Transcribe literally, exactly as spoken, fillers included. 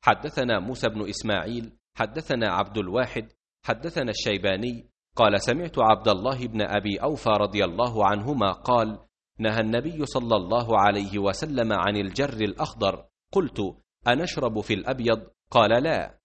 حدثنا موسى بن إسماعيل حدثنا عبد الواحد حدثنا الشيباني قال سمعت عبد الله بن أبي أوفى رضي الله عنهما قال نهى النبي صلى الله عليه وسلم عن الجر الأخضر. قلت أنشرب في الأبيض؟ قال لا.